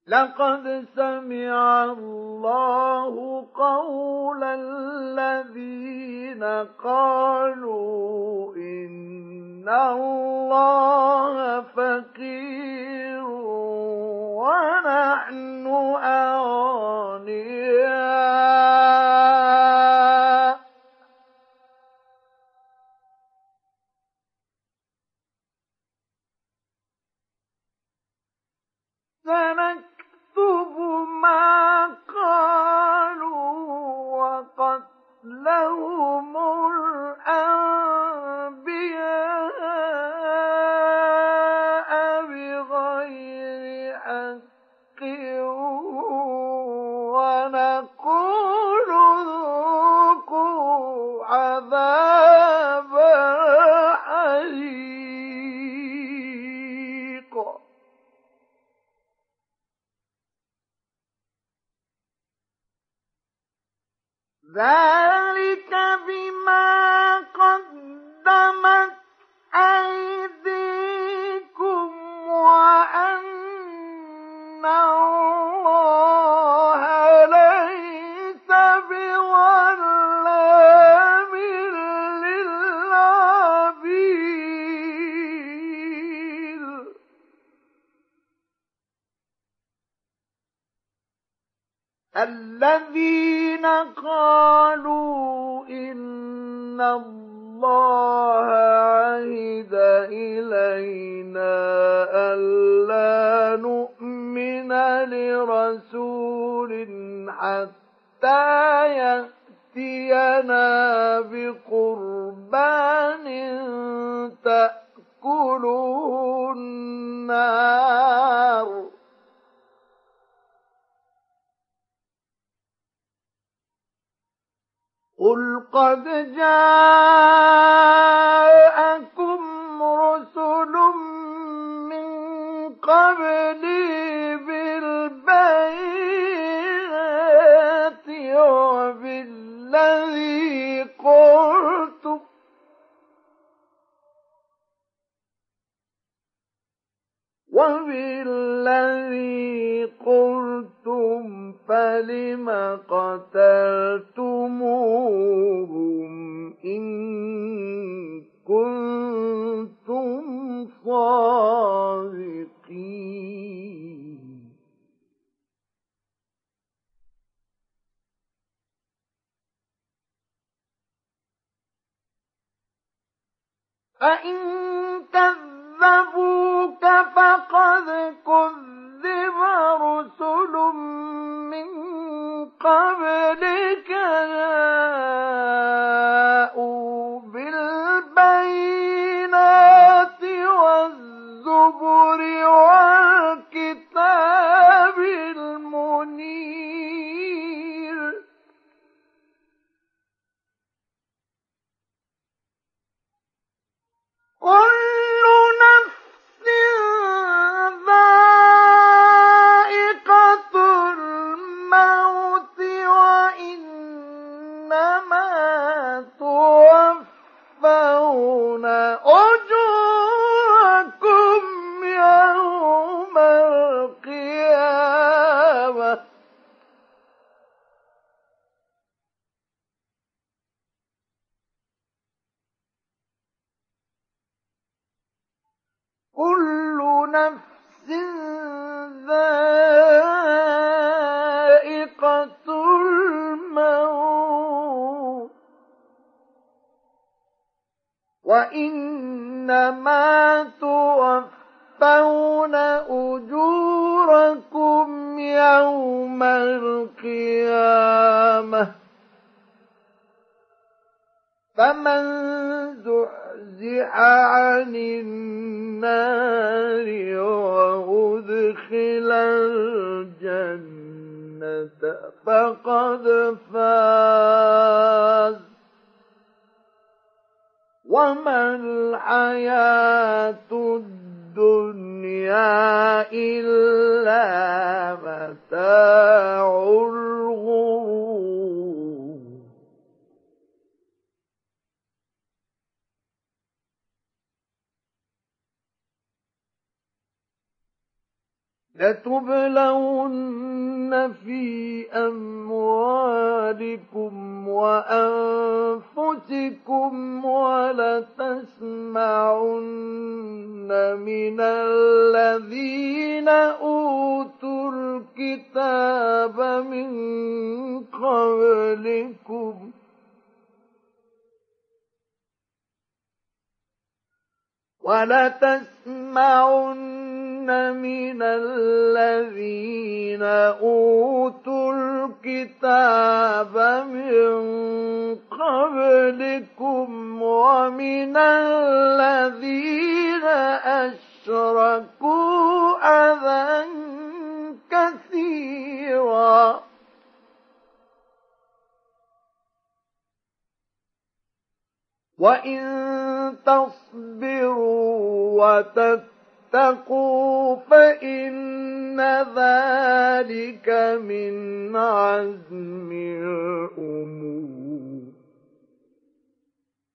لقد سمع الله قول الذين قالوا إن الله فقير ونحن أغنياء سنكتب ما قالوا وقتلهم الأنبياء بغير حق ونقول ذوقوا عذاب الحريق ذلك بما قدمت أيديكم وأن الله ليس بظلام للعبيد الذين قالوا إن الله عهد إلينا ألا نؤمن لرسول حتى يأتينا بقربان تأكله النار قل قد جاءكم رسل من قبلي بالبينات وبالذي قلتم فلم قتلتموهم إن كنتم صادقين فإن كذبوك فقد كذب رسل من قبلك جاءوا بالبينات والزبر والكتاب المنير كل نفس ذائقة الموت وإنما توفون أجوركم يوم القيامة كل نفس ذائقة الموت وإنما توفون أجوركم يوم القيامة فمن زحزح عن النار وأدخل الجنة فقد فاز وما الحياة الدنيا إلا متاع الغرور لتبلون في أموالكم وأنفسكم ولتسمعن من الذين أوتوا الكتاب من قبلكم من الذين أوتوا الكتاب من قبلكم ومن الذين أشركوا أذى كثيرا وإن تصبروا وتتقوا فإن ذلك من عزم